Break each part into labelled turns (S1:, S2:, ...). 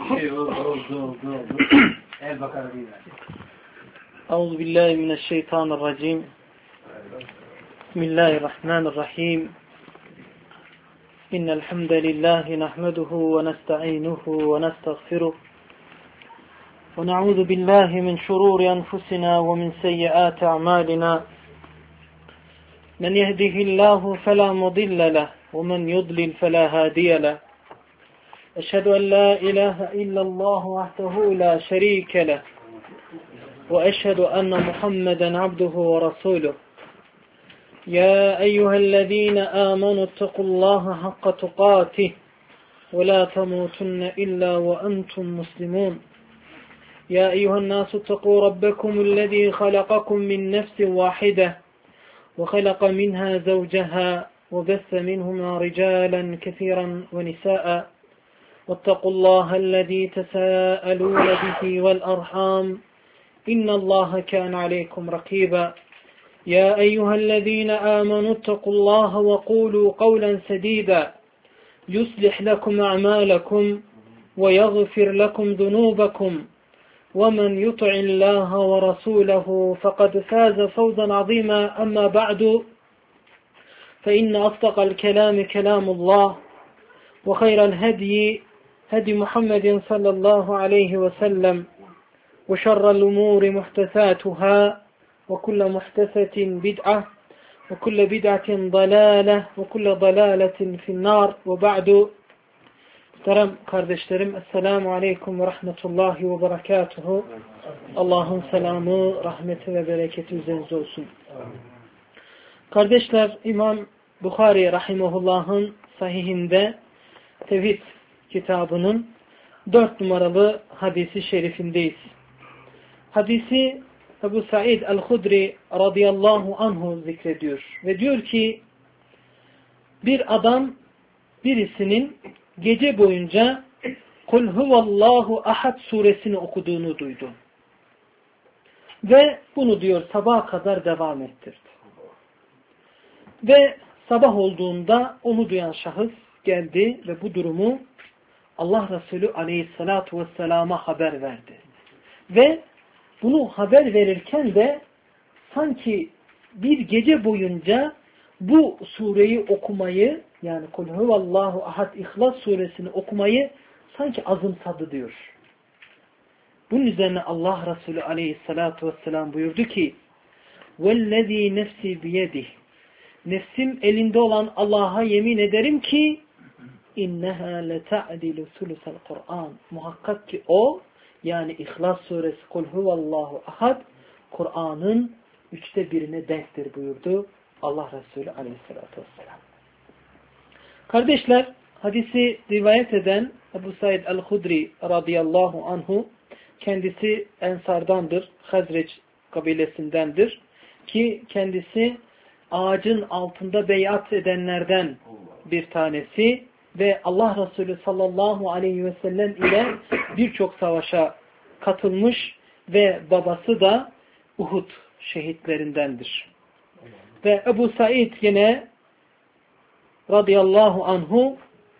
S1: أعوذ بالله من الشيطان الرجيم بسم الله الرحمن الرحيم إن الحمد لله نحمده ونستعينه ونستغفره ونعوذ بالله من شرور أنفسنا ومن سيئات أعمالنا من يهده الله فلا مضل له ومن يضلل فلا هادي له أشهد أن لا إله إلا الله وحده لا شريك له وأشهد أن محمدا عبده ورسوله يا أيها الذين آمنوا اتقوا الله حق تقاته ولا تموتن إلا وأنتم مسلمون يا أيها الناس اتقوا ربكم الذي خلقكم من نفس واحدة وخلق منها زوجها وبث منهما رجالا كثيرا ونساء واتقوا الله الذي تساءلون به والأرحام إن الله كان عليكم رقيبا يا أيها الذين آمنوا اتقوا الله وقولوا قولا سديدا يصلح لكم أعمالكم ويغفر لكم ذنوبكم ومن يطع الله ورسوله فقد فاز فوزا عظيما أما بعد فإن أصدق الكلام كلام الله وخير الهدي هدي محمد صلى الله عليه وسلم وشر الأمور محدثاتها وكل محدثة بدعة وكل بدعة ضلالة وكل ضلالة في النار وبعد. Muhterem kardeşlerim, Esselamu Aleyküm ve Rahmetullahi ve Berekatuhu. Allah'ın selamı, rahmeti ve bereketi üzerinize olsun. Kardeşler, İmam Bukhari Rahimahullah'ın sahihinde Tevhid kitabının 4 numaralı hadisi şerifindeyiz. Hadisi Ebu Said el-Hudri radıyallahu anhu zikrediyor. Ve diyor ki, bir adam birisinin gece boyunca Kul huvallahu ahad suresini okuduğunu duydu. Ve bunu diyor sabaha kadar devam ettirdi. Ve sabah olduğunda onu duyan şahıs geldi ve bu durumu Allah Resulü aleyhissalatu vesselama haber verdi. Ve bunu haber verirken de sanki bir gece boyunca bu sureyi okumayı, yani Kul huvallahu ahad İhlas suresini okumayı sanki azımsadı diyor. Bunun üzerine Allah Resulü aleyhissalatu vesselam buyurdu ki وَالَّذ۪ي نَفْسِ بِيَدِهِ Nefsim elinde olan Allah'a yemin ederim ki اِنَّهَا لَتَعْدِلُ ثُلُثَ الْقُرْآنِ Muhakkak ki o, yani İhlas suresi Kul huvallahu ahad, Kur'an'ın 1/3'üne denktir buyurdu Allah Resulü aleyhissalatü vesselam. Kardeşler, hadisi rivayet eden Ebu Said el-Hudri radıyallahu anhu, kendisi Ensardandır, Hazreç kabilesindendir ki kendisi ağacın altında beyat edenlerden bir tanesi ve Allah Resulü sallallahu aleyhi ve sellem ile birçok savaşa katılmış ve babası da Uhud şehitlerindendir. Ve Ebu Said yine radıyallahu anhu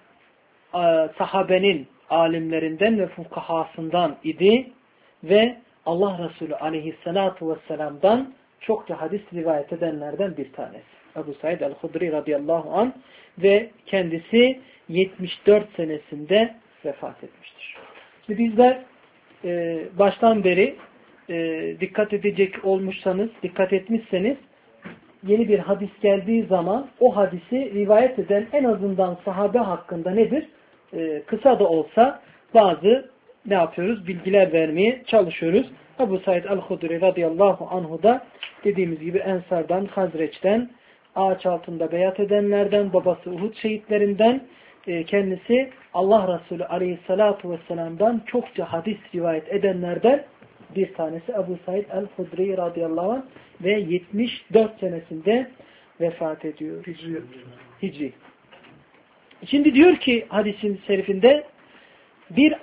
S1: sahabenin alimlerinden ve fukahasından idi ve Allah Resulü aleyhissalatu vesselam'dan çokça hadis rivayet edenlerden bir tanesi. Ebu Said el-Hudri radıyallahu anh ve kendisi 74 senesinde vefat etmiştir. Şimdi bizler baştan beri dikkat edecek olmuşsanız, dikkat etmişseniz yeni bir hadis geldiği zaman o hadisi rivayet eden en azından sahabe hakkında nedir? Kısa da olsa bazı ne yapıyoruz? Bilgiler vermeye çalışıyoruz. Ebu Said el-Hudri radıyallahu anhu da dediğimiz gibi Ensar'dan, Hazreç'ten, ağaç altında beyat edenlerden, babası Uhud şehitlerinden, kendisi Allah Resulü aleyhissalatu vesselam'dan çokça hadis rivayet edenlerden bir tanesi Ebu Said el-Hudri radıyallahu anh ve 74 senesinde vefat ediyor. Hicri. Şimdi diyor ki hadisin şerifinde bir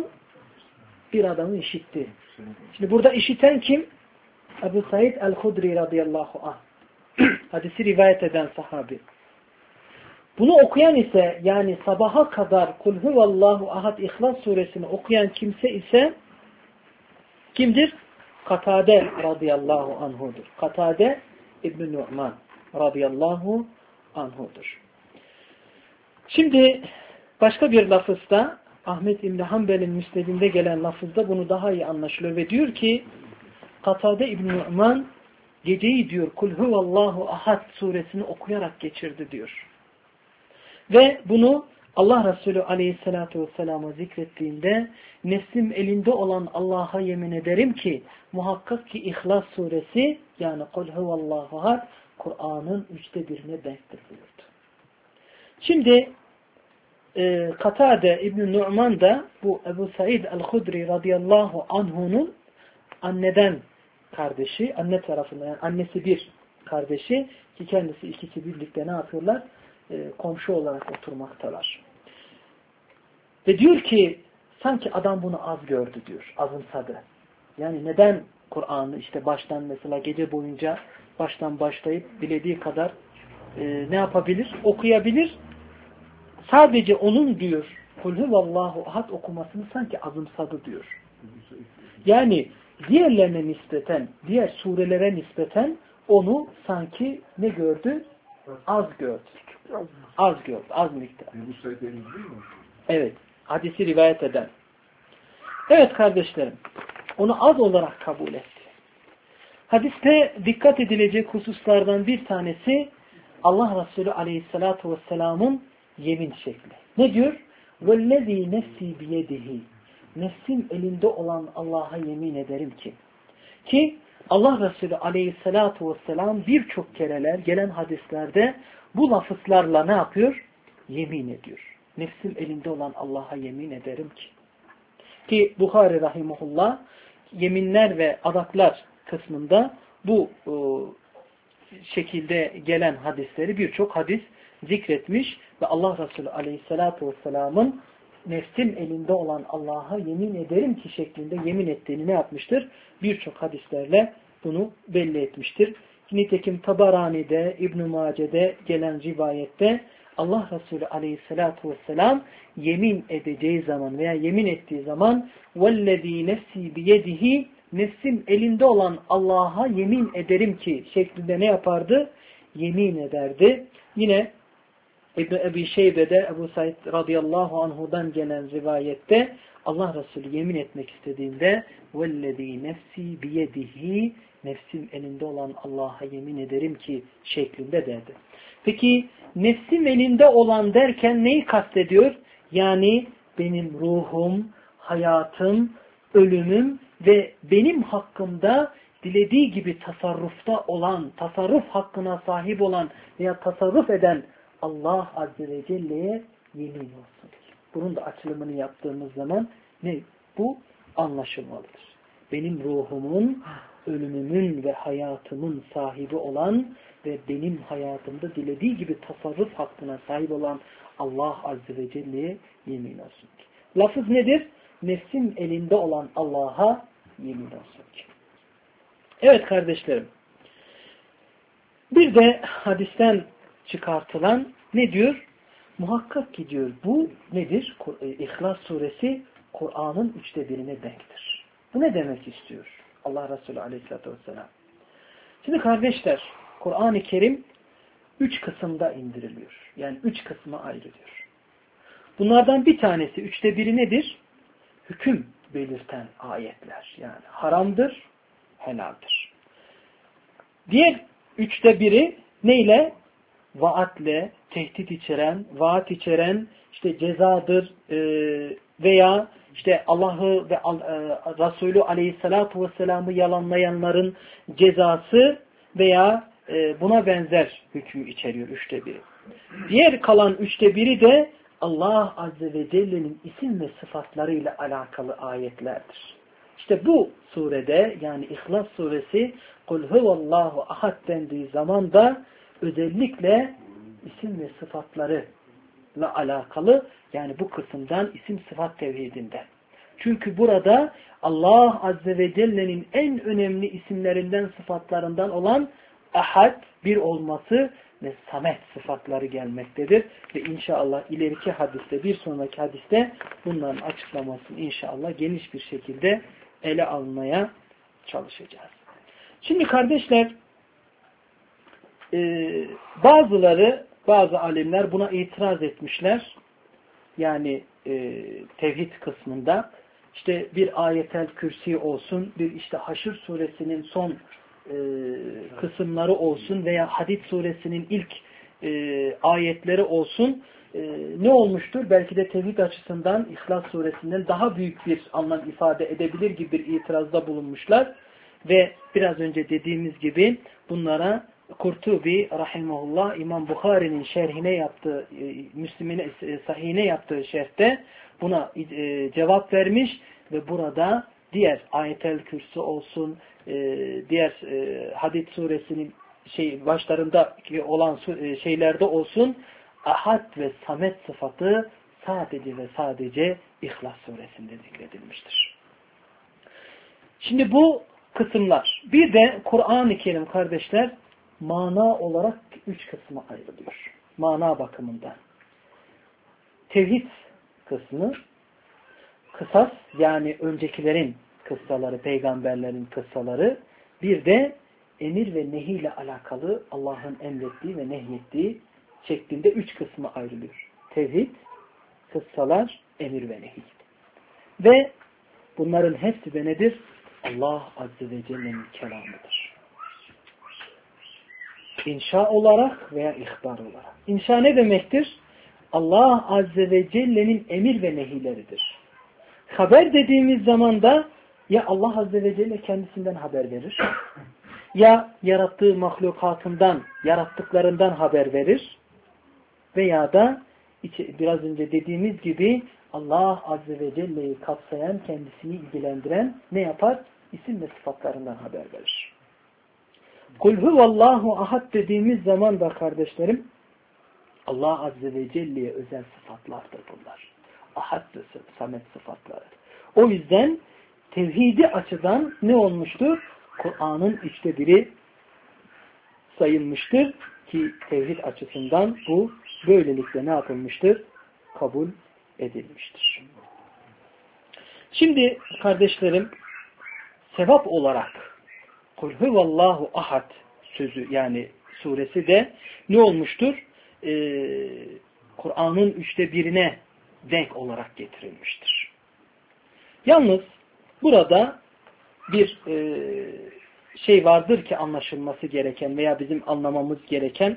S1: adamı işitti. Şimdi burada işiten kim? Ebu Said el-Hudri radıyallahu anh. Hadisi rivayet eden sahabi. Bunu okuyan ise yani sabaha kadar Kul huvallahu ahad İhlas suresini okuyan kimse ise kimdir? Katade radıyallahu anhudur. Katade İbn-i Nu'man radıyallahu anhudur. Şimdi başka bir lafızda Ahmet İbn Hanbel'in müsnedinde gelen lafızda bunu daha iyi anlaşılıyor ve diyor ki Katade İbn Nu'man geceyi diyor Kul huvallahu ahad suresini okuyarak geçirdi diyor. Ve bunu Allah Resulü aleyhissalatu vesselam'a zikrettiğinde nefsim elinde olan Allah'a yemin ederim ki muhakkak ki İhlas suresi yani Kul huvallahu ahad Kur'an'ın 1/3'üne denktir buyurdu. Şimdi Katade İbn-i Nu'man da bu Ebu Said el-Hudri radıyallahu anhu'nun anneden kardeşi, anne tarafından yani annesi bir kardeşi ki kendisi ikisi birlikte ne yapıyorlar? Komşu olarak oturmaktalar. Ve diyor ki sanki adam bunu az gördü diyor, azımsadı. Yani neden Kur'an'ı işte baştan mesela gece boyunca baştan başlayıp dilediği kadar ne yapabilir? Okuyabilir. Sadece onun diyor Kul huvallahu ahad okumasını sanki azımsadı diyor. Yani diğerlerine nispeten, diğer surelere nispeten onu sanki ne gördü? Az gördü. Az gördü. Az miktar. Evet. Hadisi rivayet eden. Evet kardeşlerim. Onu az olarak kabul etti. Hadiste dikkat edilecek hususlardan bir tanesi Allah Resulü aleyhissalatu vesselamın yemin şekli. Ne diyor? وَالَّذ۪ي نَفْسِي بِيَدِهِ Nefsim elinde olan Allah'a yemin ederim ki Allah Resulü aleyhissalatu vesselam birçok kereler gelen hadislerde bu lafızlarla ne yapıyor? Yemin ediyor. Nefsim elinde olan Allah'a yemin ederim ki Buhari rahimahullah yeminler ve adaklar kısmında bu şekilde gelen hadisleri birçok hadis zikretmiş ve Allah Resulü aleyhissalatu vesselamın nefsim elinde olan Allah'a yemin ederim ki şeklinde yemin ettiğini ne yapmıştır? Birçok hadislerle bunu belli etmiştir. Nitekim Tabarani'de, İbn-i Mace'de gelen rivayette Allah Resulü aleyhissalatu vesselam yemin edeceği zaman veya yemin ettiği zaman وَالَّذ۪ي نَفْسِي بِيَدِهِ nefsim elinde olan Allah'a yemin ederim ki şeklinde ne yapardı? Yemin ederdi. Yine İbn-i Ebi Şeybe'de Ebu Said radıyallahu anhu'dan gelen rivayette Allah Resulü yemin etmek istediğinde وَالَّذ۪ي نَفْسِي بِيَدِهِ nefsim elinde olan Allah'a yemin ederim ki şeklinde derdi. Peki nefsim elinde olan derken neyi kastediyor? Yani benim ruhum, hayatım, ölümüm ve benim hakkımda dilediği gibi tasarrufta olan, tasarruf hakkına sahip olan veya tasarruf eden Allah Azze ve Celle'ye yemin olsun. Bunun da açılımını yaptığımız zaman ne? Bu anlaşılmalıdır. Benim ruhumun, ölümümün ve hayatımın sahibi olan ve benim hayatımda dilediği gibi tasarruf hakkına sahip olan Allah Azze ve Celle'ye yemin olsun. Lafız nedir? Nefsim elinde olan Allah'a yemin olsun. Evet kardeşlerim. Bir de hadisten çıkartılan ne diyor? Muhakkak ki diyor bu nedir? İhlas suresi Kur'an'ın 1/3'üne denktir. Bu ne demek istiyor Allah Resulü aleyhissalatü vesselam? Şimdi kardeşler Kur'an-ı Kerim 3 kısımda indiriliyor. Yani 3 kısma ayrılıyor. Bunlardan bir tanesi 1/3 nedir? Hüküm belirten ayetler. Yani haramdır, helaldir. Diğer 1/3 neyle? Vaatle, tehdit içeren, vaat içeren, işte cezadır veya işte Allah'ı ve Resulü aleyhissalatu vesselam'ı yalanlayanların cezası veya buna benzer hükmü içeriyor 1/3. Diğer kalan 1/3 de Allah Azze ve Celle'nin isim ve sıfatlarıyla alakalı ayetlerdir. İşte bu surede yani İhlas suresi Kul huvallahu ahad dendiği zaman da özellikle isim ve sıfatlarıyla alakalı yani bu kısımdan isim sıfat tevhidinden. Çünkü burada Allah Azze ve Celle'nin en önemli isimlerinden sıfatlarından olan ahad, bir olması ve samet sıfatları gelmektedir. Ve inşallah ileriki hadiste, bir sonraki hadiste bunların açıklamasını inşallah geniş bir şekilde ele almaya çalışacağız. Şimdi kardeşler, bazı alimler buna itiraz etmişler. Yani tevhid kısmında işte bir ayetel kürsi olsun, bir işte Haşr suresinin son kısımları olsun veya Hadid suresinin ilk ayetleri olsun, ne olmuştur? Belki de tevhid açısından İhlas suresinden daha büyük bir anlam ifade edebilir gibi bir itirazda bulunmuşlar. Ve biraz önce dediğimiz gibi bunlara Kurtubi rahimahullah İmam Bukhari'nin şerhine yaptığı, Müslim'in sahihine yaptığı şerhte buna cevap vermiş ve burada diğer ayetel kürsü olsun, diğer Hadid suresinin başlarında olan şeylerde olsun, ahad ve samet sıfatı sadece ve sadece İhlas suresinde zikredilmiştir. Şimdi bu kısımlar. Bir de Kur'an-ı Kerim kardeşler mana olarak 3 kısma ayrılıyor. Mana bakımından. Tevhid kısmı, kısas yani öncekilerin kıssaları, peygamberlerin kıssaları, bir de emir ve nehi ile alakalı Allah'ın emrettiği ve nehyettiği şeklinde 3 kısma ayrılıyor. Tevhid, kıssalar, emir ve nehi. Ve bunların hepsi de nedir? Allah Azze ve Celle'nin kelamıdır. İnşa olarak veya ihbar olarak. İnşa ne demektir? Allah Azze ve Celle'nin emir ve nehileridir. Haber dediğimiz zaman da ya Allah Azze ve Celle kendisinden haber verir, ya yarattığı mahlukatından, yarattıklarından haber verir veya da biraz önce dediğimiz gibi Allah Azze ve Celle'yi kapsayan, kendisini ilgilendiren ne yapar? İsim ve sıfatlarından haber verir. Kul huvallahu ahad dediğimiz zaman da kardeşlerim, Allah Azze ve Celle'ye özel sıfatlardır bunlar. Ahad ve samet sıfatları. O yüzden tevhidi açıdan ne olmuştur? Kur'an'ın 1/3 sayılmıştır ki tevhid açısından bu böylelikle ne yapılmıştır? Kabul edilmiştir. Şimdi kardeşlerim, sevap olarak Kul huvallahu ahad sözü yani suresi de ne olmuştur? Kur'an'ın 1/3'üne denk olarak getirilmiştir. Yalnız burada bir şey vardır ki anlaşılması gereken veya bizim anlamamız gereken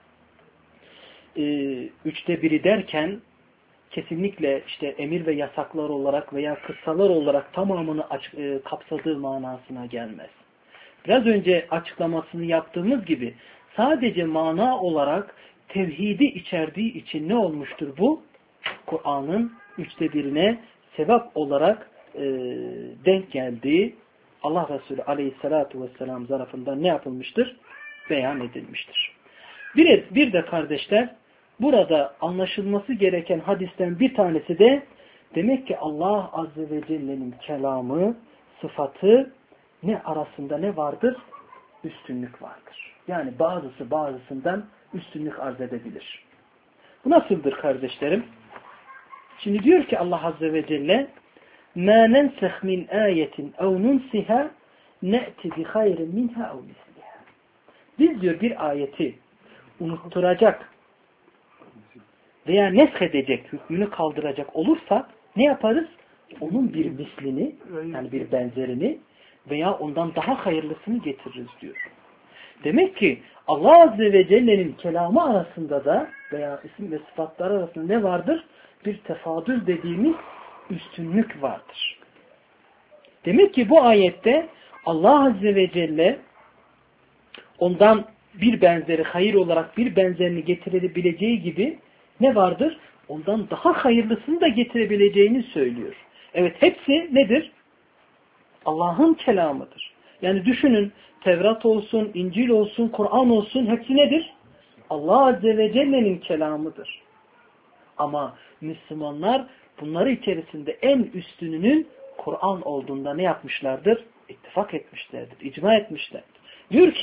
S1: 1/3 derken kesinlikle işte emir ve yasaklar olarak veya kıssalar olarak tamamını kapsadığı manasına gelmez. Biraz önce açıklamasını yaptığımız gibi sadece mana olarak tevhidi içerdiği için ne olmuştur bu? Kur'an'ın 1/3'üne sevap olarak denk geldiği Allah Resulü Aleyhisselatü Vesselam tarafından ne yapılmıştır? Beyan edilmiştir. Bir de kardeşler burada anlaşılması gereken hadisten bir tanesi de demek ki Allah Azze ve Celle'nin kelamı, sıfatı ne arasında ne vardır? Üstünlük vardır. Yani bazısı bazısından üstünlük arz edebilir. Bu nasıldır kardeşlerim? Şimdi diyor ki Allah Azze ve Celle مَا نَنْسَخْ مِنْ آيَةٍ اَوْ نُنْسِهَا نَأْتِ بِخَيْرٍ مِنْهَا اَوْ مِثْلِهَا. Biz diyor bir ayeti unutturacak veya neshedecek, hükmünü kaldıracak olursa ne yaparız? Onun bir mislini, yani bir benzerini veya ondan daha hayırlısını getiririz diyor. Demek ki Allah Azze ve Celle'nin kelamı arasında da veya isim ve sıfatlar arasında ne vardır? Bir tefadül dediğimiz üstünlük vardır. Demek ki bu ayette Allah Azze ve Celle ondan bir benzeri, hayır olarak bir benzerini getirebileceği gibi ne vardır? Ondan daha hayırlısını da getirebileceğini söylüyor. Evet, hepsi nedir? Allah'ın kelamıdır. Yani düşünün, Tevrat olsun, İncil olsun, Kur'an olsun, hepsi nedir? Allah Azze ve Celle'nin kelamıdır. Ama Müslümanlar bunları içerisinde en üstününün Kur'an olduğunda ne yapmışlardır? İttifak etmişlerdir, icma etmişlerdir. Diyor ki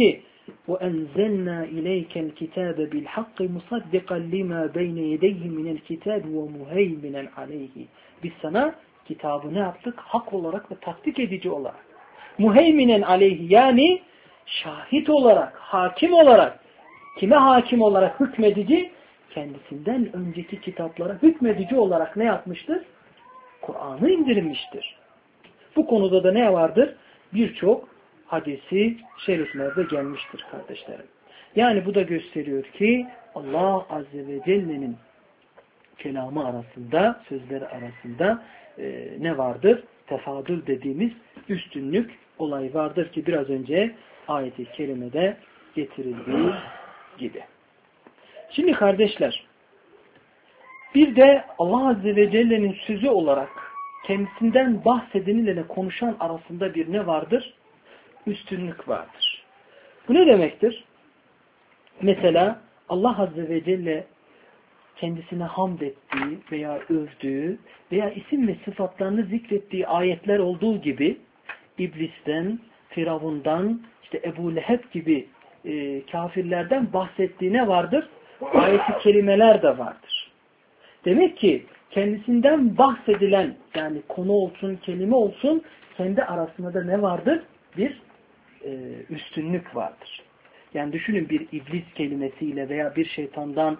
S1: وَاَنْزَلْنَا اِلَيْكَ الْكِتَابَ بِالْحَقِّ مُصَدِّقًا لِمَا بَيْنَ يَدَيْهِ مِنَ الْكِتَابِ وَمُهَيْمِنًا عَلَيْهِ. Biz sana kitabı ne yaptık? Hak olarak ve tasdik edici olarak. Muheyminen aleyhi, yani şahit olarak, hakim olarak. Kime hakim olarak? Hükmedici. Kendisinden önceki kitaplara hükmedici olarak ne yapmıştır? Kur'an'ı indirmiştir. Bu konuda da ne vardır? Birçok hadisi şeriflerde gelmiştir kardeşlerim. Yani bu da gösteriyor ki Allah Azze ve Celle'nin kelamı arasında, sözleri arasında ne vardır? Tefadül dediğimiz üstünlük olayı vardır ki biraz önce ayet-i kerimede getirildiği gibi. Şimdi kardeşler, bir de Allah Azze ve Celle'nin sözü olarak kendisinden bahsedeniyle konuşan arasında bir ne vardır? Üstünlük vardır. Bu ne demektir? Mesela Allah Azze ve Celle kendisine hamd ettiği veya övdüğü veya isim ve sıfatlarını zikrettiği ayetler olduğu gibi İblis'ten, Firavun'dan, işte Ebu Leheb gibi kafirlerden bahsettiğine vardır. Ayet-i kerimeler de vardır. Demek ki kendisinden bahsedilen, yani konu olsun, kelime olsun, kendi arasında da ne vardır? Bir üstünlük vardır. Yani düşünün, bir iblis kelimesiyle veya bir şeytandan,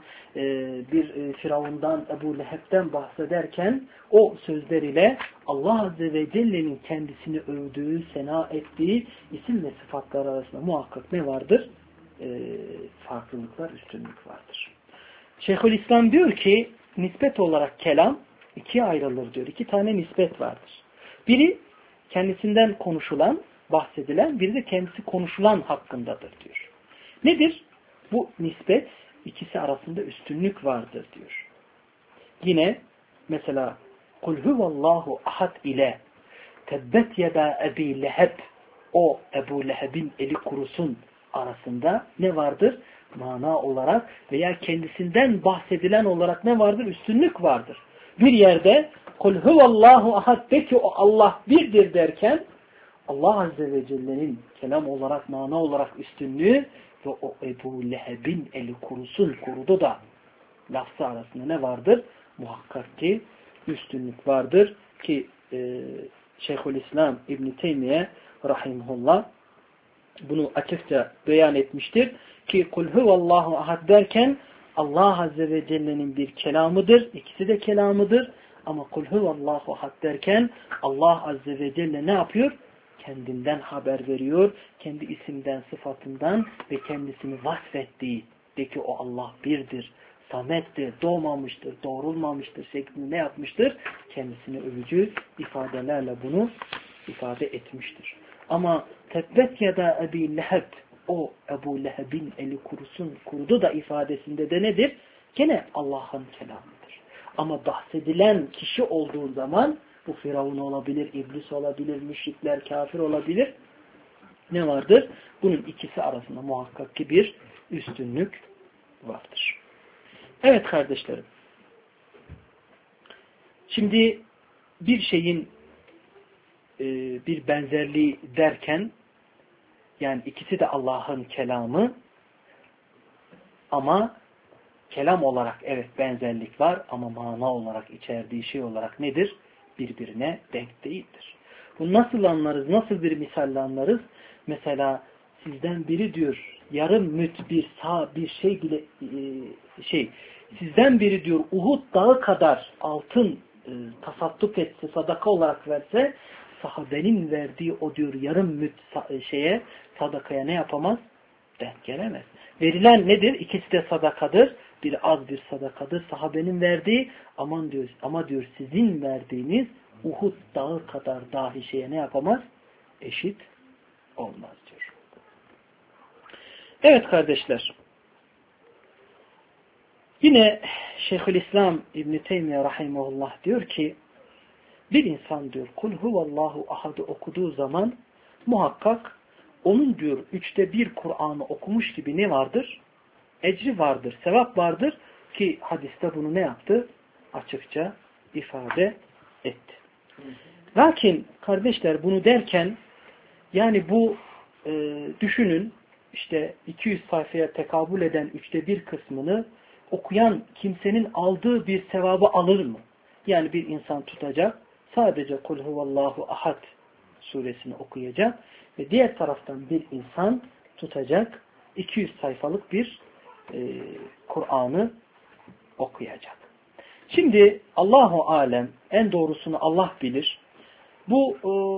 S1: bir Firavun'dan, Ebu Leheb'den bahsederken o sözler ile Allah Azze ve Celle'nin kendisini övdüğü, sena ettiği isim ve sıfatlar arasında muhakkak ne vardır? Farklılıklar, üstünlük vardır. Şeyhülislam diyor ki nispet olarak kelam ikiye ayrılır diyor. 2 tane nispet vardır. Biri kendisinden konuşulan, bahsedilen, biri de kendisi konuşulan hakkındadır diyor. Nedir? Bu nispet, ikisi arasında üstünlük vardır diyor. Yine mesela kul huvallahu ahad ile tebbet yeda Ebi Leheb, o Ebu Leheb'in eli kurusun arasında ne vardır? Mana olarak veya kendisinden bahsedilen olarak ne vardır? Üstünlük vardır. Bir yerde kul huvallahu ahad, de ki o Allah birdir derken Allah Azze ve Celle'nin kelam olarak, mana olarak üstünlüğü ve o Ebu Leheb'in eli kurusun, kurudu da lafzı arasında ne vardır? Muhakkak ki üstünlük vardır ki Şeyhülislam İbn-i Teymiye rahimahullah bunu açıkça beyan etmiştir ki kul huvallahu ahad derken Allah Azze ve Celle'nin bir kelamıdır. İkisi de kelamıdır. Ama kul huvallahu ahad derken Allah Azze ve Celle ne yapıyor? Kendinden haber veriyor. Kendi isimden, sıfatından ve kendisini vasfettiği de ki o Allah birdir, samettir, doğmamıştır, doğrulmamıştır şeklinde ne yapmıştır? Kendisini övücü ifadelerle bunu ifade etmiştir. Ama tebbet yeda Ebi Leheb, o Ebu Leheb'in eli kurusun, kurudu da ifadesinde de nedir? Gene Allah'ın kelamıdır. Ama bahsedilen kişi olduğu zaman bu Firavun olabilir, iblis olabilir, müşrikler, kafir olabilir. Ne vardır? Bunun ikisi arasında muhakkak ki bir üstünlük vardır. Evet kardeşlerim. Şimdi bir şeyin bir benzerliği derken yani ikisi de Allah'ın kelamı ama kelam olarak evet benzerlik var ama mana olarak içerdiği şey olarak nedir? Birbirine denk değildir. Bunu nasıl anlarız? Nasıl bir misalle anlarız? Mesela sizden biri diyor yarım müt bir sağ bir şey bile sizden biri diyor Uhud dağı kadar altın tasadduk etse, sadaka olarak verse sahabenin verdiği o diyor yarım müt sadakaya ne yapamaz? Denk gelemez. Verilen nedir? İkisi de sadakadır. Bir az bir sadakadır. Sahabenin verdiği ama diyor sizin verdiğiniz Uhud dağı kadar dahi şeye ne yapamaz? Eşit olmaz diyor. Evet kardeşler. Yine Şeyhülislam İbn-i Teymiye rahimahullah diyor ki bir insan diyor kul huvallahu ahad'ı okuduğu zaman muhakkak onun diyor 1/3 Kur'an'ı okumuş gibi ne vardır? Ecri vardır, sevap vardır ki hadiste bunu ne yaptı? Açıkça ifade etti. Lakin kardeşler bunu derken yani bu düşünün işte 200 sayfaya tekabül eden 1/3 kısmını okuyan kimsenin aldığı bir sevabı alır mı? Yani bir insan tutacak, sadece Kul huvallahu ahad suresini okuyacak ve diğer taraftan bir insan tutacak 200 sayfalık bir Kur'an'ı okuyacak. Şimdi Allahu alem, en doğrusunu Allah bilir. Bu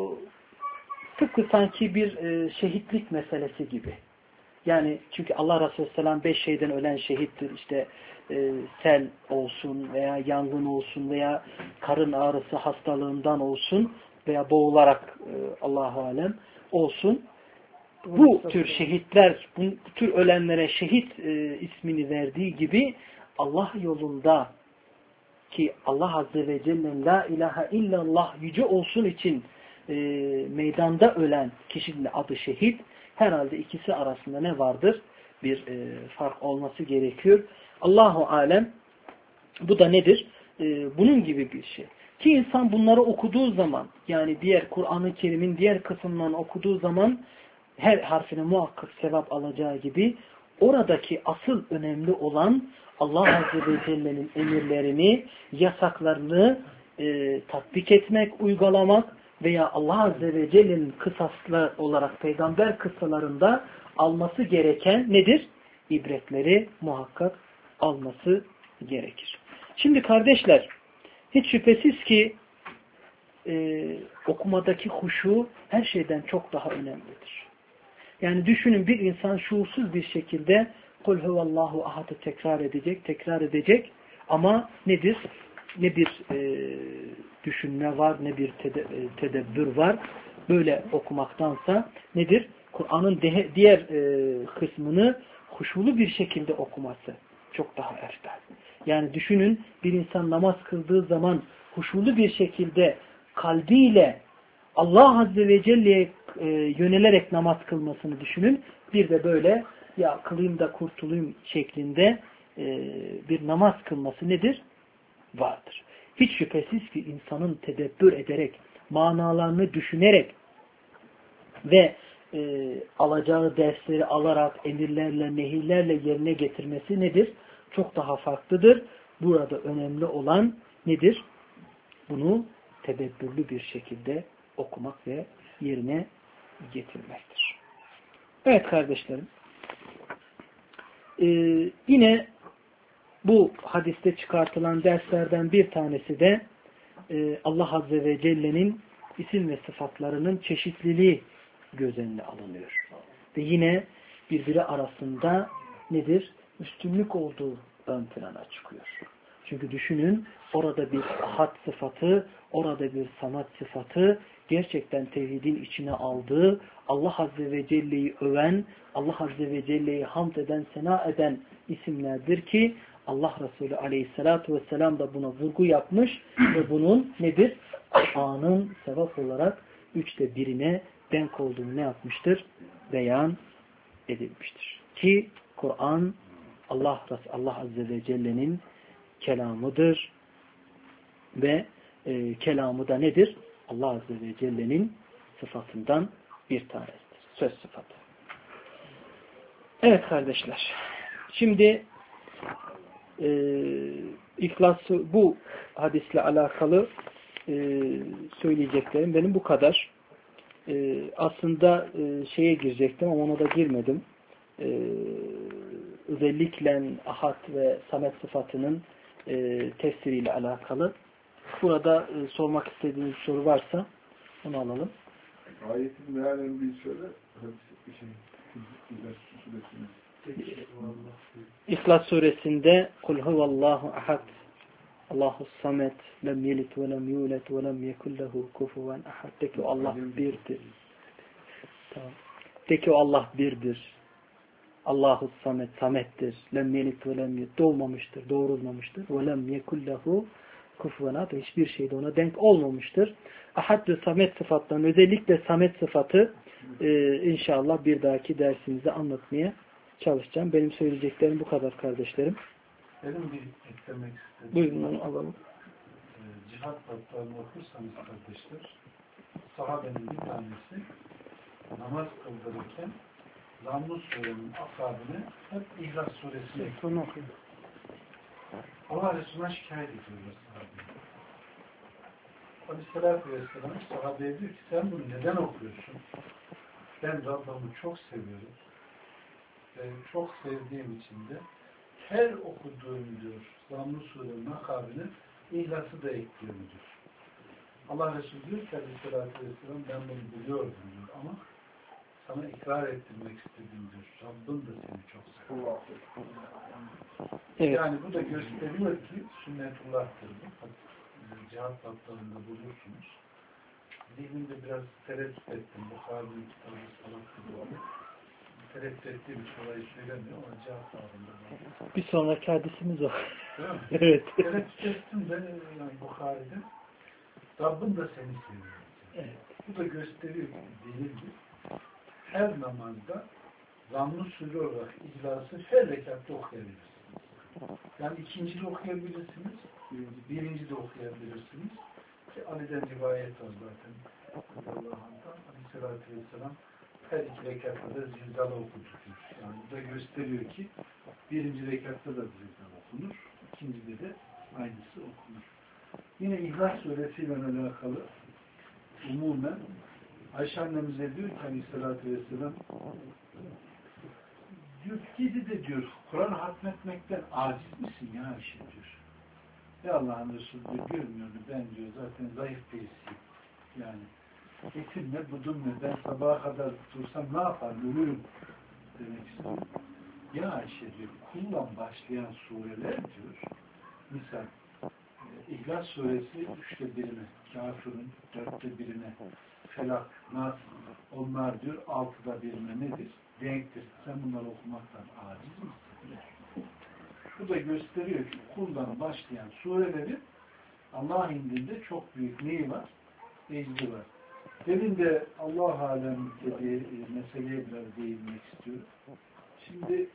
S1: tıpkı sanki bir şehitlik meselesi gibi. Yani çünkü Allah Resulü Selam 5 şeyden ölen şehittir. İşte sel olsun veya yangın olsun veya karın ağrısı hastalığından olsun veya boğularak Allahu alem olsun. Bu tür şehitler, bu tür ölenlere şehit ismini verdiği gibi Allah yolunda ki Allah Azze ve Celle'nin la ilahe illallah yüce olsun için meydanda ölen kişinin adı şehit. Herhalde ikisi arasında ne vardır? Bir fark olması gerekiyor. Allahu alem, bu da nedir? Bunun gibi bir şey. Ki insan bunları okuduğu zaman, yani diğer Kur'an-ı Kerim'in diğer kısımlarını okuduğu zaman her harfine muhakkak sevap alacağı gibi oradaki asıl önemli olan Allah Azze ve Celle'nin emirlerini, yasaklarını tatbik etmek, uygulamak veya Allah Azze ve Celle'nin kısaslı olarak peygamber kıssalarında alması gereken nedir? İbretleri muhakkak alması gerekir. Şimdi kardeşler, hiç şüphesiz ki okumadaki huşu her şeyden çok daha önemlidir. Yani düşünün, bir insan şuursuz bir şekilde Kul huvallahu ahad'ı tekrar edecek ama nedir? Ne bir düşünme var, ne bir tedebbür var. Böyle okumaktansa nedir? Kur'an'ın diğer kısmını huşulu bir şekilde okuması çok daha ertel. Yani düşünün, bir insan namaz kıldığı zaman huşulu bir şekilde kalbiyle Allah Azze ve Celle'ye yönelerek namaz kılmasını düşünün. Bir de böyle ya kılayım da kurtulayım şeklinde bir namaz kılması nedir? Vardır. Hiç şüphesiz ki insanın tedebbür ederek, manalarını düşünerek ve alacağı dersleri alarak, emirlerle, nehirlerle yerine getirmesi nedir? Çok daha farklıdır. Burada önemli olan nedir? Bunu tedebbürlü bir şekilde okumak ve yerine getirmektir. Evet kardeşlerim. Yine bu hadiste çıkartılan derslerden bir tanesi de Allah Azze ve Celle'nin isim ve sıfatlarının çeşitliliği göz önüne alınıyor. Ve yine birbiri arasında nedir? Üstünlük olduğu ön plana çıkıyor. Çünkü düşünün, orada bir ahad sıfatı, orada bir samat sıfatı gerçekten tevhidin içine aldığı, Allah Azze ve Celle'yi öven, Allah Azze ve Celle'yi hamd eden, sena eden isimlerdir ki Allah Resulü Aleyhisselatü Vesselam da buna vurgu yapmış ve bunun nedir? Kur'an'ın sevap olarak 1/3'ine denk olduğunu ne yapmıştır? Beyan edilmiştir. Ki Kur'an Allah Azze ve Celle'nin kelamıdır ve kelamı da nedir? Allah Azze ve Celle'nin sıfatından bir tanesidir. Söz sıfatı. Evet kardeşler. Şimdi bu hadisle alakalı söyleyeceklerim benim bu kadar. Aslında şeye girecektim ama ona da girmedim. Özellikle ahad ve samet sıfatının tefsiriyle alakalı. Burada sormak istediğiniz bir soru varsa onu alalım.
S2: Ayetin mealini bir söyle.
S1: İhlas suresinde Kul huvallahu ahad Allahu samet lem yelit ve lem yulet ve lem yekun lehu kufuven ahad. De ki Allah birdir. Tamam. De ki Allah birdir. Allahu samet, samettir. Lem yelit ve lem yulet, doğmamıştır, doğrulmamıştır. Ve lem yekun lehu kufuven ahad. Hiçbir şeyde ona denk olmamıştır. Ahad ve samet sıfatlarının, özellikle samet sıfatı inşallah bir dahaki dersimizde anlatmaya çalışacağım. Benim söyleyeceklerim bu kadar kardeşlerim.
S3: Benim bir eklemek istediğim.
S1: Buyurun onu alalım.
S3: Cihat batlarını okursanız kardeşler, sahabenin bir tanesi namaz kıldırırken Zamm-ı Sure'nin akabine hep İhlas Suresini
S1: Sonu okuyun.
S3: Allah Resulü'ne şikayet ediyorlar sahabeye. Aleyhisselatü Vesselam sahabeye diyor ki sen bunu neden okuyorsun? Ben Rabbimi çok seviyorum. Ve çok sevdiğim için de her okuduğum diyor Zamm-ı Sure'nin akabine İhlas'ı da ekliyorum diyor. Allah Resulü diyor ki Aleyhisselatü Vesselam ben bunu biliyordum diyor ama sana ikrar ettirmek istedim diyor. Rabbim de seni çok seviyor.
S1: Evet.
S3: Yani bu da gösteriyor ki sünnetullah'tır bu. Cihat tatlarında bulursunuz. Zihnimde biraz tereddüt ettim. Bukhari'nin kitabı salattı bu. Tereddüt ettiğim için olayı söylemiyor ama cihat tatlarında var.
S1: Bir sonraki hadisimiz o.
S3: Değil mi?
S1: Evet.
S3: Tereddüt ettim de yani Bukhari'de Rabbim de seni seviyor.
S1: Evet.
S3: Bu da gösteriyor ki değildir. Her namazda Zamm-ı Sure olarak İhlas'ı her rekatta okuyabilirsiniz. Yani ikinci de okuyabilirsiniz, birinci de okuyabilirsiniz. Ki Ali'den rivayet var zaten. Allah'tan Aleyhisselatü Vesselam her iki rekatta da zilzal okutur. Yani bu da gösteriyor ki birinci rekatta da zilzal okunur, ikincide de aynısı okunur. Yine İhlas Suresi'yle alakalı umumen Ayşe annemize diyor ki Aleyhisselatü Vesselam diyor ki de diyor Kur'an hatmetmekten aciz misin ya Ayşe diyor. Ya Allah'ın Resulü diyor görmüyordu ben diyor zaten zayıf birisiyim. Yani etim ne budum ne ben sabaha kadar dursam ne yaparım ölürüm demek istiyor. Ya Ayşe diyor kullan başlayan sureler diyor misal İhlas Suresi 3'te birine, Kafir'in 4'te birine, Felak, Nas, onlar diyor 6'da birine nedir? Denktir. Sen bunları okumaktan aciz misin? Bu da gösteriyor ki kuldan başlayan surelerin Allah indinde çok büyük neyi var? Ecri var. Demin de Allah alem dediği meseleye biraz değinmek istiyorum. Şimdi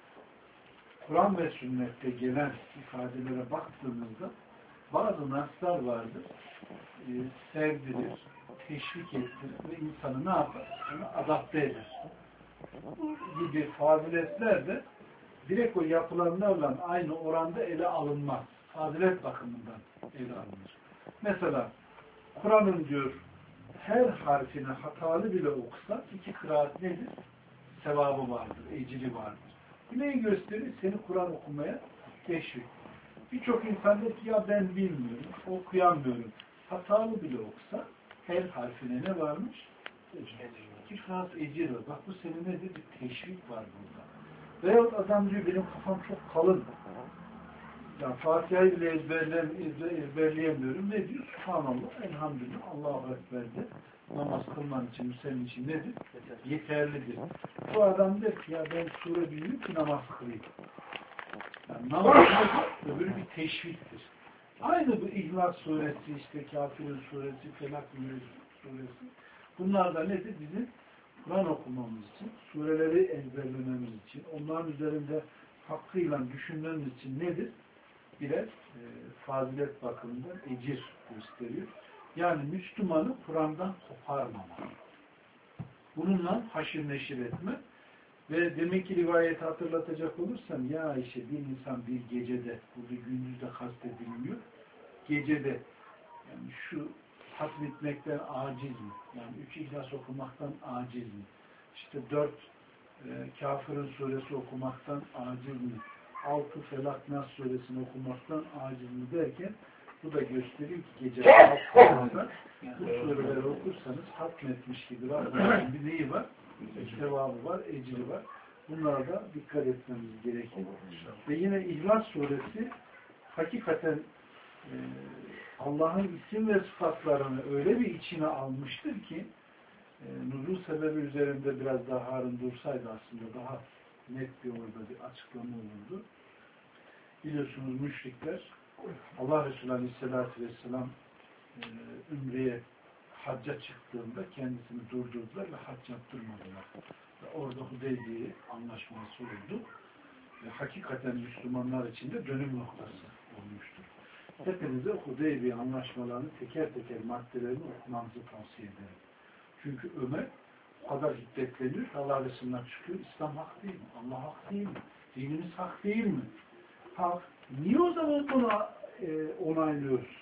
S3: Kur'an ve sünnette gelen ifadelere baktığımızda bazı naslar vardır. Sevdirir, teşvik ettirir ve insanı ne yapar? Onu adapte eder. Bu gibi faziletler de direkt o yapılanlarla aynı oranda ele alınmaz. Fazilet bakımından ele alınır. Mesela Kur'an'ın diyor her harfine hatalı bile okusa 2 kıraat nedir? Sevabı vardır, ecri vardır. Bu neyi gösterir? Seni Kur'an okumaya teşvik. Birçok insan der ki ya ben bilmiyorum, okuyamıyorum. Hatalı bile okusa her harfine ne varmış? İki kıraat ecir var. Bak bu senin nedir? Bir teşvik var burada. Veyahut adam diyor benim kafam çok kalın. Ya Fatiha'yı bile ezberleyemiyorum. Ne diyor? Subhanallah, elhamdülillah, Allahu Ekber'de namaz kılman için, senin için nedir? Yeterlidir. Bu adam der ki ya ben sure bilmiyorum ki namaz kılayım. Yani namaz öbürü bir teşviktir. Aynı bu İhlas suresi, işte Kafir'in suresi, Felak suresi. Bunlar da nedir? Bizim Kur'an okumamız için, sureleri ezberlememiz için, onların üzerinde hakkıyla düşünmemiz için nedir? Birer fazilet bakımından ecir gösteriyor. Yani Müslümanı Kur'an'dan koparmama. Bununla haşir neşir etme. Ve demek ki rivayeti hatırlatacak olursam ya Ayşe bir insan bir gecede, burada gündüzde kastedilmiyor, gecede yani şu hatmetmekten aciz mi? Yani 3 İhlas okumaktan aciz mi? İşte 4 Kafir'in suresi okumaktan aciz mi? 6 Felak Nas suresini okumaktan aciz mi derken bu da gösteriyor ki gece kalktığınızda bu sureleri okursanız hatmetmiş gibi Rabbimizin bir neyi var? Sevabı var, ecri var. Bunlara da dikkat etmemiz gerekir. Ve yine İhlas suresi hakikaten Allah'ın isim ve sıfatlarını öyle bir içine almıştır ki nuzul sebebi üzerinde biraz daha Harun dursaydı aslında daha net bir orada bir açıklama olurdu. Biliyorsunuz müşrikler Allah Resulü Aleyhisselatü Vesselam Ümre'ye hacca çıktığında kendisini durdurdular ve hac yaptırmadılar. Ve orada Hudeybiye anlaşması oldu. Ve hakikaten Müslümanlar için de dönüm noktası olmuştur. Hepinize Hudeybiye anlaşmalarını teker teker maddelerini okumanızı tavsiye ederim. Çünkü Ömer o kadar hiddetleniyor ki Allah Resulü'nden çıkıyor. İslam hak değil mi? Allah hak değil mi? Dinimiz hak değil mi? Hak. Niye o zaman bunu onaylıyoruz?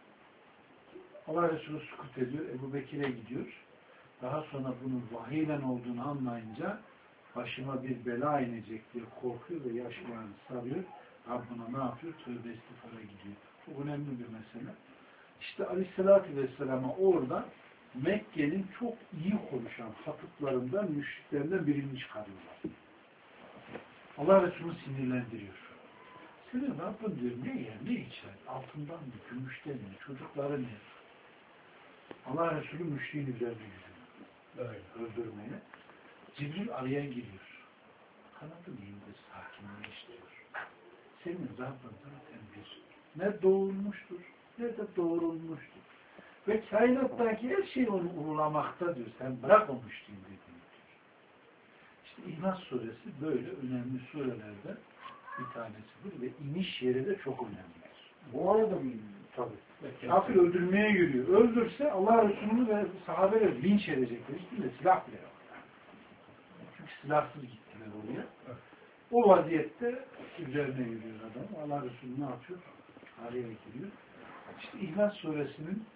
S3: Allah Resulü sükut ediyor. Ebu Bekir'e gidiyor. Daha sonra bunun vahiyle olduğunu anlayınca başıma bir bela inecek diye korkuyor ve yaşlarını sarıyor. Rabbına ne yapıyor? Tövbe istifara gidiyor. Çok önemli bir mesele. İşte Aleyhisselatü Vesselam'a orada Mekke'nin çok iyi konuşan hatıplarından, müşriklerinden birini çıkarıyorlar. Allah Resulü sinirlendiriyor. Senin Rabbin diyor ne yer, ne içer? Altından mı, gümüşten mi, çocukları ne? Allah Resulü müşriğin üzerine gidiyor. Öldürmeye. Cibril araya giriyor. Kanadın iyiydi, sakinleş diyor. Senin Rabbin zaten bir. Ne doğurmuştur, ne de doğrulmuştur. Ve kainattaki her şey onu uğurlamakta diyor. Sen bırak o müşriğin dediğini diyor. İşte İhlas suresi böyle önemli surelerden bir tanesidir ve iniş yeri de çok önemlidir.
S2: Bu arada mı?
S3: Tabii. Kafir öldürmeye yürüyor. Öldürse Allah Resulü'nü ve sahabeleri linç edecekler. Hiçbirinde silah bile yok. Çünkü silahsız gittiler oraya. O vaziyette üzerine yürüyor adam. Allah Resulü ne yapıyor? Araya giriyor. İşte İhlas suresinin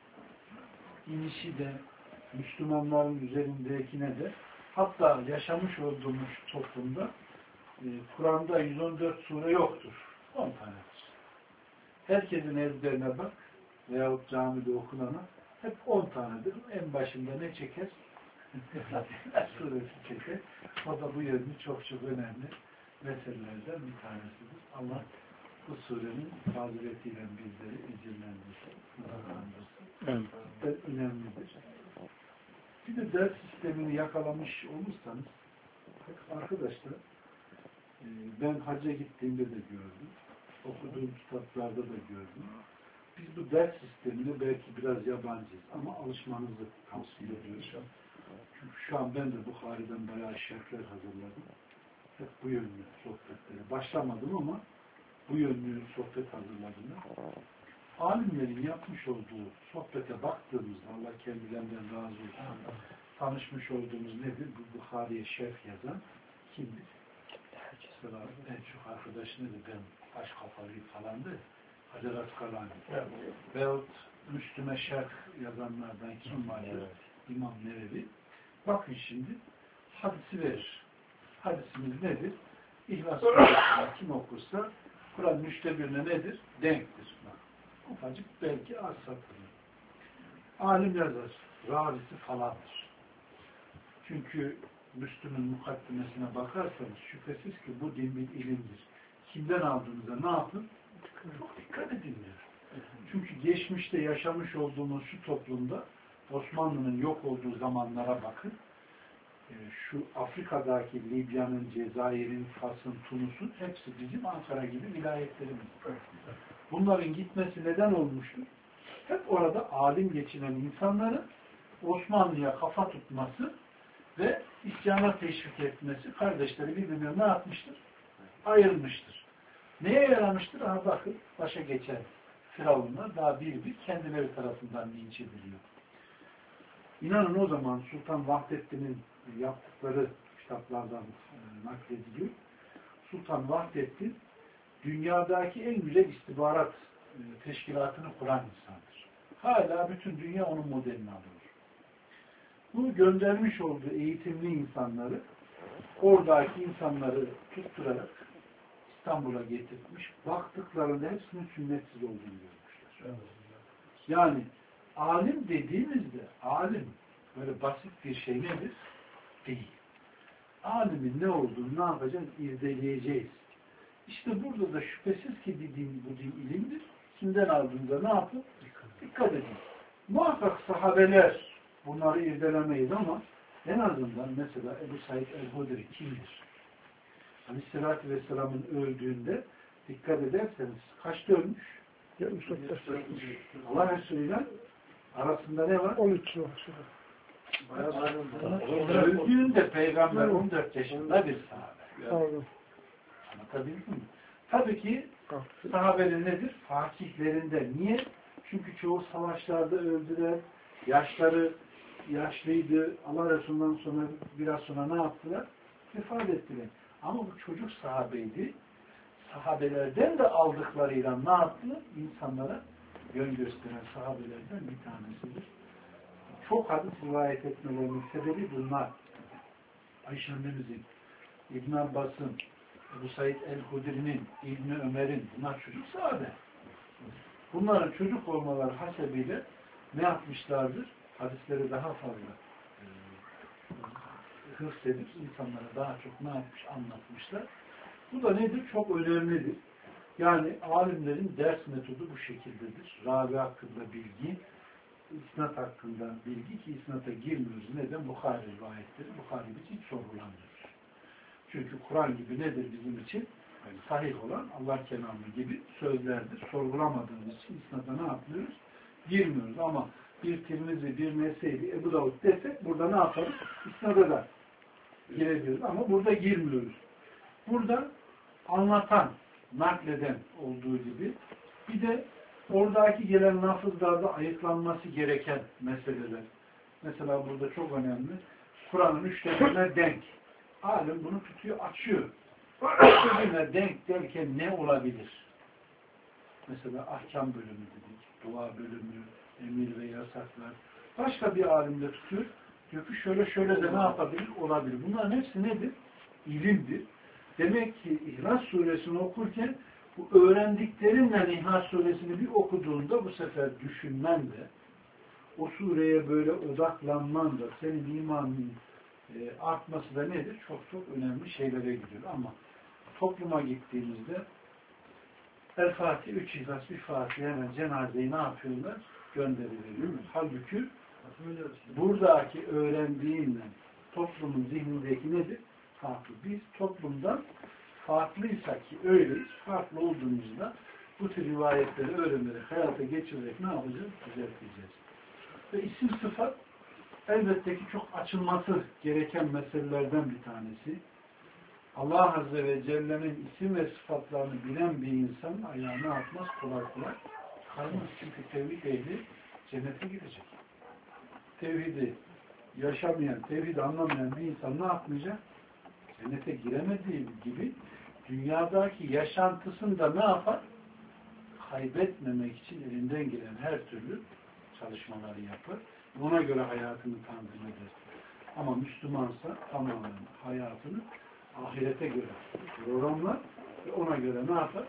S3: inişi de Müslümanların üzerindekine de hatta yaşamış olduğumuz toplumda Kur'an'da 114 sure yoktur. 10 tanedir. Herkesin ezberine bak veyahut camide okunana hep 10 tanedir. En başında ne çeker? Suresi çeker. O da bu yönü çok çok önemli meselelerden bir tanesidir. Allah bu surenin faziletiyle bizleri ecirlendirsin, mutlandırsın. Evet. Önemlidir. Bir de ders sistemini yakalamış olursanız arkadaşlar ben hacca gittiğimde de gördüm. Okuduğum kitaplarda da gördüm. Biz bu ders sistemine belki biraz yabancıyız ama alışmanızı tavsiye ediyoruz. Çünkü şu an ben de Bukhari'den bayağı şerhler hazırladım. Hep bu yönlü sohbetlere. Başlamadım ama bu yönlü sohbet hazırladım. Alimlerin yapmış olduğu sohbete baktığımızda Allah kendilerinden razı olsun. Tanışmış olduğumuz nedir? Bu Bukhari'ye şerh yazan kimdir? Mesela en çok arkadaşı nedir? Ben baş kafalıyım falandı. Hacer Askalani. Evet. Veyahut Müslüme şerh yazanlardan kim vardır? Evet. İmam Nevevi. Bakın şimdi hadisi verir. Hadisimiz nedir? İhlas Suresi'ni kim okursa Kur'an'ın 1/3 nedir? Denktir. Ufacık belki az satılır. Alim yazar. Ravisi falandır. Çünkü Müslüm'ün mukaddimesine bakarsanız şüphesiz ki bu din bir ilimdir. Kimden aldığınıza ne yapın? Çok dikkat edin diyor. Çünkü geçmişte yaşamış olduğumuz şu toplumda Osmanlı'nın yok olduğu zamanlara bakın. Şu Afrika'daki Libya'nın, Cezayir'in, Fas'ın, Tunus'un hepsi bizim Ankara gibi vilayetlerimiz. Bunların gitmesi neden olmuştur? Hep orada alim geçinen insanların Osmanlı'ya kafa tutması ve isyana teşvik etmesi kardeşleri birbirine ne yapmıştır? Ayırmıştır. Neye yaramıştır? Aha bakın başa geçen firavunlar daha bir kendileri tarafından linç ediliyor. İnanın o zaman Sultan Vahdettin'in yaptıkları kitaplardan naklediliyor. Sultan Vahdettin dünyadaki en güzel istihbarat teşkilatını kuran insandır. Hala bütün dünya onun modelini alıyor. Bu göndermiş olduğu eğitimli insanları oradaki insanları tutturarak İstanbul'a getirmiş. Baktıklarında hepsinin sünnetsiz olduğunu görmüşler. Yani alim dediğimizde alim böyle basit bir şey nedir? Değil. Alimin ne olduğunu ne yapacağız? İrdeleyeceğiz. İşte burada da şüphesiz ki bu din ilimdir. Kimden aldığında ne yapın? Dikkat edin. Muhakkak sahabeler bunları irdelemeyiz ama en azından mesela Ebu Said el-Hudri kimdir? Aleyhisselatü Vesselam'ın öldüğünde dikkat ederseniz kaçta ölmüş?
S4: 74.
S3: Allah Resulü'yle arasında ne var?
S4: 13 var.
S3: Öldüğünde Peygamber 14 yaşında bir sahabe.
S4: Pardon.
S3: Anlatabildim mi? Tabii ki sahabenin nedir? Fakihlerinde. Niye? Çünkü çoğu savaşlarda öldüler. Yaşları yaşlıydı. Allah Resulü'nden sonra biraz sonra ne yaptılar? Vefat ettiler. Ama bu çocuk sahabeydi. Sahabelerden de aldıklarıyla ne yaptı? İnsanlara yön gösteren sahabelerden bir tanesidir. Çok hadis rivayet etmelerinin sebebi bunlar. Ayşe annemizin, İbn Abbas'ın, Ebu Said el-Hudri'nin, İbn Ömer'in, bunlar çocuk sahabe. Bunların çocuk olmaları hasebiyle ne yapmışlardır? Hadisleri daha fazla hırs edip insanlara daha çok ne yapmış, anlatmışlar. Bu da nedir? Çok önemlidir. Yani alimlerin ders metodu bu şekildedir. Ravi hakkında bilgi, isnat hakkında bilgi ki isnata girmiyoruz. Neden? Bukhari rivayetleri. Bukhari biz hiç sorgulamıyoruz. Çünkü Kur'an gibi nedir bizim için? Yani sahih olan Allah kelamı gibi sözlerdir. Sorgulamadığımız için isnata ne yapmıyoruz? Girmiyoruz. Ama bir Tirmizi, bir Nese'yi, Ebu Davud desek burada ne yaparız? İsnata da girebiliriz. Ama burada girmiyoruz. Burada anlatan, nakleden olduğu gibi bir de oradaki gelen lafızlarda ayıklanması gereken meseleler. Mesela burada çok önemli. Kur'an'ın üçlerine denk. Alim bunu tutuyor, açıyor. Üçlerine denk derken ne olabilir? Mesela ahkam bölümü dedik, dua bölümü, emir ve yasaklar. Başka bir alimde tutuyor. Diyor ki şöyle de ne yapabilir? Olabilir. Bunların hepsi nedir? İlimdir. Demek ki İhlas Suresini okurken bu öğrendiklerinle İhlas Suresini bir okuduğunda bu sefer düşünmen de o sureye böyle odaklanman da senin imanın artması da nedir? Çok çok önemli şeylere gidiyor. Ama topluma gittiğimizde El Fatih, 3 İhlas, bir Fatih hemen cenazeyi ne yapıyorlar? Gönderilir. Halbuki buradaki öğrendiğinle toplumun zihnindeki nedir? Farklı. Biz toplumdan farklıysak ki öyleyiz, farklı olduğumuzda bu tür rivayetleri öğrenerek, hayata geçirerek ne yapacağız? Düzelteceğiz. Ve isim sıfat elbette ki çok açılması gereken meselelerden bir tanesi. Allah Azze ve Celle'nin isim ve sıfatlarını bilen bir insan ayağını atmaz kolay kolay kaymaz. Çünkü tevhid ehli cennete gidecek. Tevhidi yaşamayan, tevhidi anlamayan bir insan ne yapmayacak? Cennete giremediği gibi dünyadaki yaşantısını da ne yapar? Kaybetmemek için elinden gelen her türlü çalışmaları yapar. Ona göre hayatını tanzim eder. Ama Müslümansa tamamen hayatını ahirete göre programlar ve ona göre ne yapar?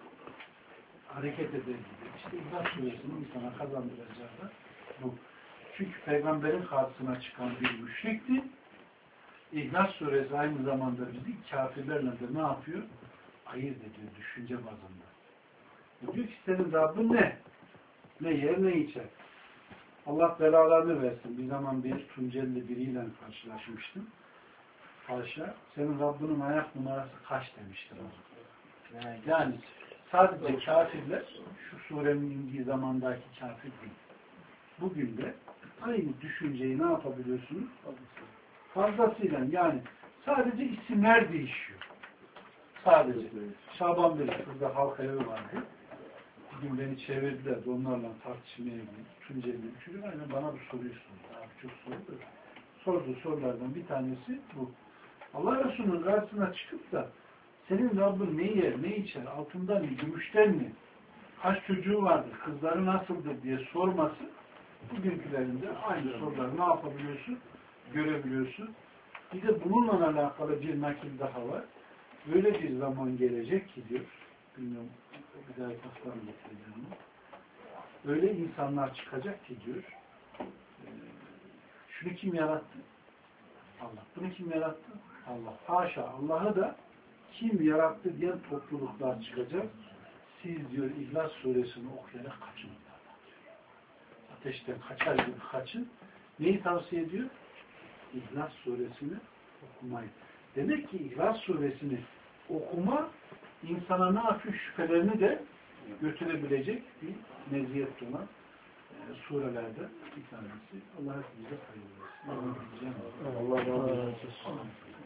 S3: Hareket eder. İşte İhlas Suresi'nin insana kazandıracağı da bu. Çünkü Peygamberin karşısına çıkan bir müşrikti. İhlas Suresi aynı zamanda bizi kafirlerle de ne yapıyor? Ayırt ediyor düşünce bazında. Diyor ki senin Rabbin ne? Ne yer ne içer? Allah belalarını versin. Bir zaman bir Tuncelli biriyle karşılaşmıştım. Paşa, senin Rabbinin ayak numarası kaç demiştir. Yani sadece kafirler şu surenin indiği zamandaki kafir değil. Bugün de aynı düşünceyi ne yapabiliyorsunuz? Fazlasıyla yani sadece isimler değişiyor. Sadece. Şaban Bey, kızda halk evi vardı. Bir gün beni çevirdiler de onlarla tartışmaya gittim. Tunceli bir çocuk aynen bana bu soruyu sordu. Abi çok sordu. Sorduğu sorulardan bir tanesi bu. Allah Resulü'nün karşısına çıkıp da senin Rabbin ne yer, ne içer, altından mı, gümüşten mi, kaç çocuğu vardır, kızları nasıldır diye sorması bugünkülerinde aynı soruları ne yapabiliyorsun? Görebiliyorsun. Bir de bununla alakalı bir nakil daha var. Böyle bir zaman gelecek ki diyor, bilmiyorum bir daha haftadan getireceğim. Öyle insanlar çıkacak ki diyor, şunu kim yarattı? Allah. Bunu kim yarattı? Allah. Haşa. Allah'ı da kim yarattı diyen topluluklar çıkacak. Siz diyor İhlas Suresini okuyarak kaçın. Ateşten kaçar gibi kaçın. Neyi tavsiye ediyor? İhlas Suresini okumayı. Demek ki İhlas Suresini okuma insana ne yapıyor? Şüphelerini de götürebilecek bir meziyet olan surelerde bir tanesi. Allah hepimize hayırlı olsun. Allah razı olsun.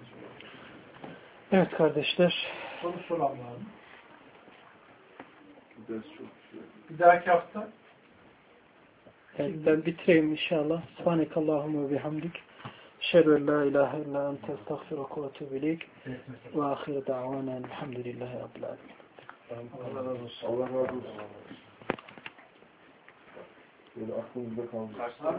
S1: Evet kardeşler.
S3: Soru soran var mı? Bir dahaki hafta
S1: Evet, ben bitireyim inşallah. Subhanekallahumma ve bihamdik. Eşhedü en la ilahe illa ente estağfiruke ve etûbü ileyk. Ve ahir da'vana elhamdülillahi rabbil alemin.
S2: Allah razı olsun. Allah razı olsun. Böyle aklımızda kalmış.